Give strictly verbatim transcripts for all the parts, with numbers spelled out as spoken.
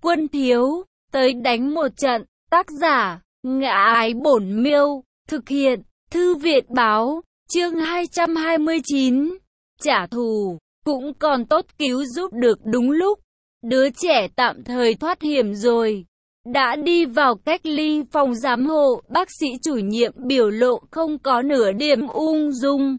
Quân thiếu, tới đánh một trận. Tác giả, Ngã Ái Bổn Miêu. Thực hiện, Thư viện báo. Chương hai trăm hai mươi chín. Trả thù. Cũng còn tốt cứu giúp được đúng lúc. Đứa trẻ tạm thời thoát hiểm rồi. Đã đi vào cách ly phòng giám hộ. Bác sĩ chủ nhiệm biểu lộ không có nửa điểm ung dung.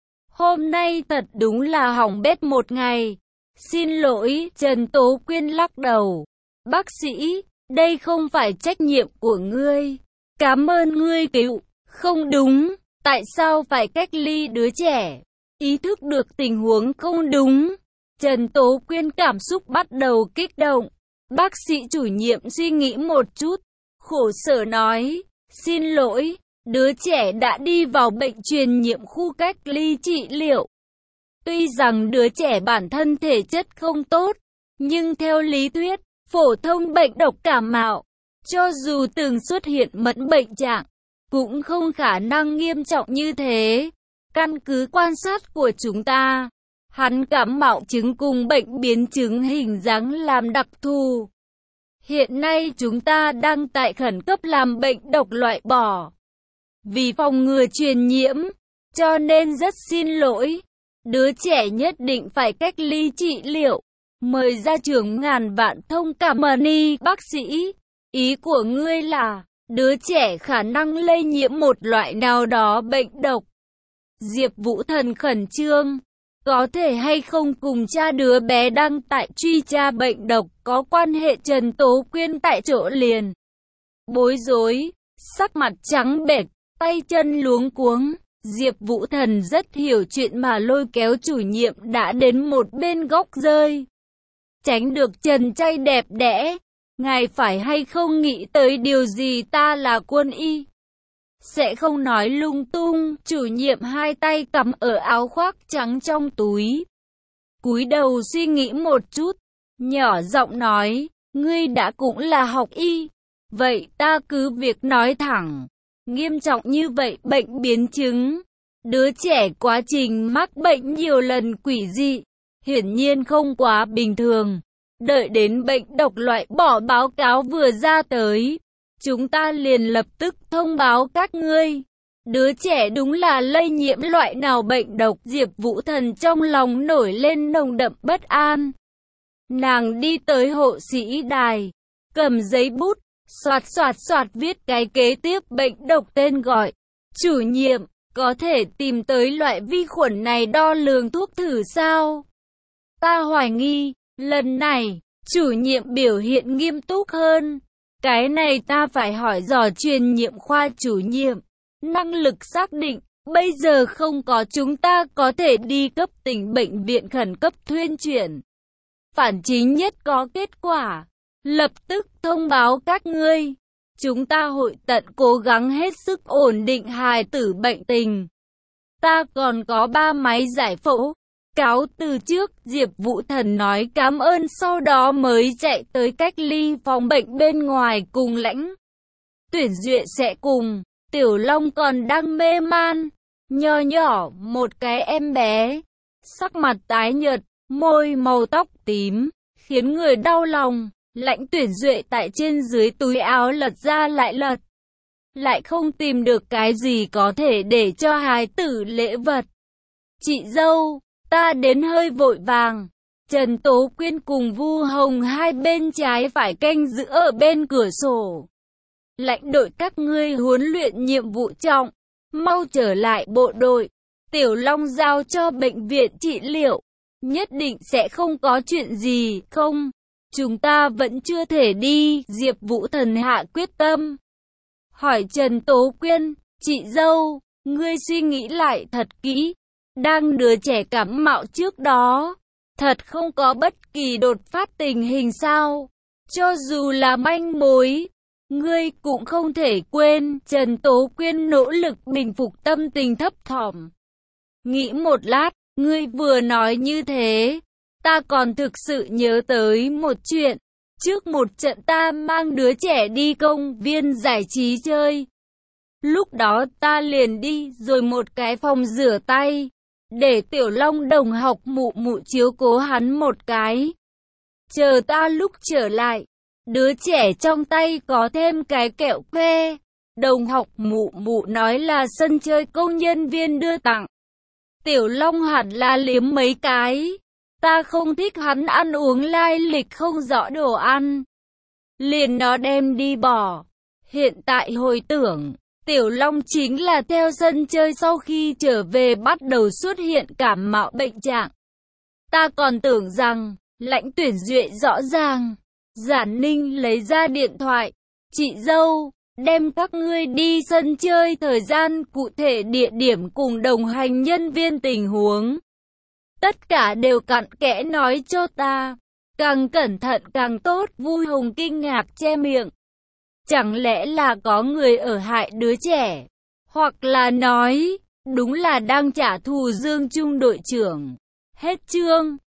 Hôm nay thật đúng là hỏng bét một ngày. Xin lỗi, Trần Tố Quyên lắc đầu. Bác sĩ, đây không phải trách nhiệm của ngươi. Cảm ơn ngươi cứu. Không đúng, tại sao phải cách ly đứa trẻ? Ý thức được tình huống không đúng. Trần Tố Quyên cảm xúc bắt đầu kích động. Bác sĩ chủ nhiệm suy nghĩ một chút, khổ sở nói, xin lỗi, đứa trẻ đã đi vào bệnh truyền nhiễm khu cách ly trị liệu. Tuy rằng đứa trẻ bản thân thể chất không tốt, nhưng theo lý thuyết, phổ thông bệnh độc cảm mạo, cho dù từng xuất hiện mẫn bệnh trạng, cũng không khả năng nghiêm trọng như thế. Căn cứ quan sát của chúng ta, hắn cảm mạo chứng cùng bệnh biến chứng hình dáng làm đặc thù. Hiện nay chúng ta đang tại khẩn cấp làm bệnh độc loại bỏ. Vì phòng ngừa truyền nhiễm, cho nên rất xin lỗi. Đứa trẻ nhất định phải cách ly trị liệu. Mời gia trưởng ngàn vạn thông cảm ơn y bác sĩ. Ý của ngươi là, đứa trẻ khả năng lây nhiễm một loại nào đó bệnh độc. Diệp Vũ Thần khẩn trương. Có thể hay không cùng cha đứa bé đang tại truy tra bệnh độc có quan hệ? Trần Tố Quyên tại chỗ liền bối rối, sắc mặt trắng bệch, tay chân luống cuống. Diệp Vũ Thần rất hiểu chuyện mà lôi kéo chủ nhiệm đã đến một bên góc rơi. Tránh được Trần trai đẹp đẽ. Ngài phải hay không nghĩ tới điều gì? Ta là quân y, sẽ không nói lung tung. Chủ nhiệm hai tay cắm ở áo khoác trắng trong túi, cúi đầu suy nghĩ một chút, nhỏ giọng nói, ngươi đã cũng là học y, vậy ta cứ việc nói thẳng. Nghiêm trọng như vậy bệnh biến chứng, đứa trẻ quá trình mắc bệnh nhiều lần quỷ dị, hiển nhiên không quá bình thường. Đợi đến bệnh độc loại bỏ báo cáo vừa ra tới, chúng ta liền lập tức thông báo các ngươi. Đứa trẻ đúng là lây nhiễm loại nào bệnh độc? Diệp Vũ Thần trong lòng nổi lên nồng đậm bất an. Nàng đi tới hộ sĩ đài, cầm giấy bút, xoạt xoạt xoạt viết cái kế tiếp bệnh độc tên gọi. Chủ nhiệm, có thể tìm tới loại vi khuẩn này đo lường thuốc thử sao? Ta hoài nghi. Lần này, chủ nhiệm biểu hiện nghiêm túc hơn. Cái này ta phải hỏi dò truyền nhiễm khoa chủ nhiệm. Năng lực xác định, bây giờ không có, chúng ta có thể đi cấp tỉnh bệnh viện khẩn cấp thuyên chuyển. Phản chính nhất có kết quả. Lập tức thông báo các ngươi. Chúng ta hội tận cố gắng hết sức ổn định hài tử bệnh tình. Ta còn có ba máy giải phẫu. Cáo từ trước, Diệp Vũ Thần nói cảm ơn, sau đó mới chạy tới cách ly phòng bệnh bên ngoài cùng Lãnh Tuyển Duyệt sẽ cùng. Tiểu Long còn đang mê man, nho nhỏ một cái em bé, sắc mặt tái nhợt, môi màu tóc tím, khiến người đau lòng. Lãnh Tuyển Duyệt tại trên dưới túi áo lật ra lại lật, lại không tìm được cái gì có thể để cho hài tử lễ vật. Chị dâu, ta đến hơi vội vàng. Trần Tố Quyên cùng Vu Hồng hai bên trái phải canh giữ ở bên cửa sổ. Lãnh đội các ngươi huấn luyện nhiệm vụ trọng, mau trở lại bộ đội. Tiểu Long giao cho bệnh viện trị liệu, nhất định sẽ không có chuyện gì. Không, chúng ta vẫn chưa thể đi. Diệp Vũ Thần hạ quyết tâm. Hỏi Trần Tố Quyên, chị dâu, ngươi suy nghĩ lại thật kỹ. Đang đứa trẻ cảm mạo trước đó, thật không có bất kỳ đột phát tình hình sao? Cho dù là manh mối, ngươi cũng không thể quên. Trần Tố Quyên nỗ lực bình phục tâm tình thấp thỏm. Nghĩ một lát, ngươi vừa nói như thế, ta còn thực sự nhớ tới một chuyện. Trước một trận ta mang đứa trẻ đi công viên giải trí chơi. Lúc đó ta liền đi rồi một cái phòng rửa tay, để Tiểu Long đồng học mụ mụ chiếu cố hắn một cái. Chờ ta lúc trở lại, Đứa trẻ trong tay có thêm cái kẹo que. Đồng học Mụ Mụ nói là sân chơi công nhân viên đưa tặng. Tiểu Long hẳn là liếm mấy cái. Ta không thích hắn ăn uống lai lịch không rõ đồ ăn. Liền nó đem đi bỏ. Hiện tại hồi tưởng, Tiểu Long chính là theo sân chơi sau khi trở về bắt đầu xuất hiện cảm mạo bệnh trạng. Ta còn tưởng rằng, Lãnh Tuyển Duệ rõ ràng. Giản Ninh lấy ra điện thoại. Chị dâu, đem các ngươi đi sân chơi thời gian cụ thể địa điểm cùng đồng hành nhân viên tình huống. Tất cả đều cặn kẽ nói cho ta. Càng cẩn thận càng tốt. Vui Hồng kinh ngạc che miệng. Chẳng lẽ là có người ở hại đứa trẻ? Hoặc là nói, đúng là đang trả thù Dương Trung đội trưởng. Hết chương.